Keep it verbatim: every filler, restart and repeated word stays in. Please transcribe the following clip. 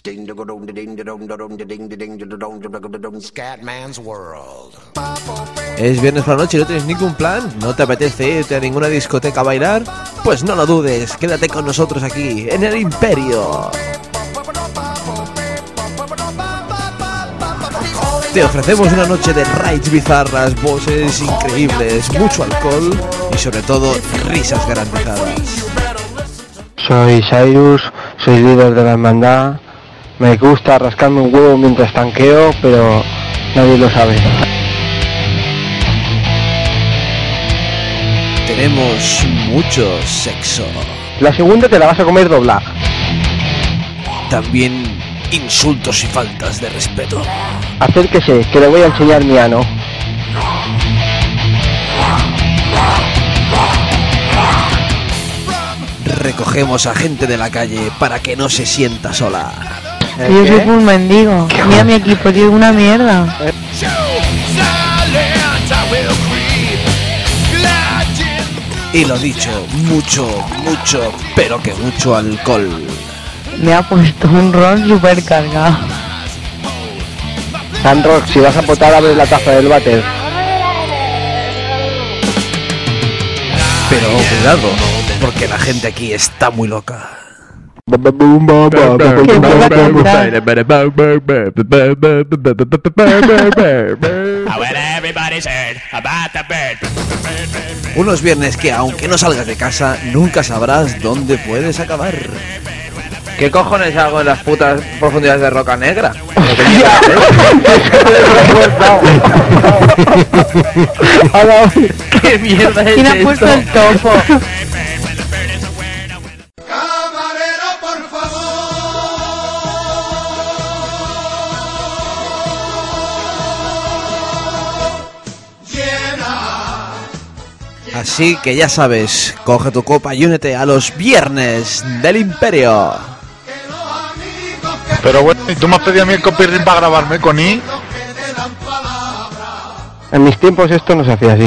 Scatman's World. ¿Es viernes por la noche y no tienes ningún plan? ¿No te apetece irte a ninguna discoteca a bailar? Pues no lo dudes, quédate con nosotros aquí, en el Imperio. Te ofrecemos una noche de rides bizarras, voces increíbles, mucho alcohol y sobre todo risas garantizadas. Soy Cyrus, soy líder de la hermandad. Me gusta rascarme un huevo mientras tanqueo, pero nadie lo sabe. Tenemos mucho sexo. La segunda te la vas a comer doblada. También insultos y faltas de respeto. Acérquese, que le voy a enseñar mi ano. Recogemos a gente de la calle para que no se sienta sola. Yo soy un mendigo. Mira mi equipo, tío, una mierda. Y lo dicho, mucho, mucho, pero que mucho alcohol. Me ha puesto un ron super cargado. Sandrock, si vas a potar, abre la taza del váter. Pero cuidado, porque la gente aquí está muy loca. Unos viernes que, aunque no salgas de casa, nunca sabrás dónde puedes acabar. ¿Qué cojones hago en las putas profundidades de Roca Negra? ¿Qué mierda es ¿Quién ha esto? puesto el topo? Camarero, por favor. Llena. Así que ya sabes, coge tu copa y únete a los viernes del Imperio. Pero bueno, ¿y tú me has pedido a mí el copyright para grabarme con I? En mis tiempos esto no se hacía así.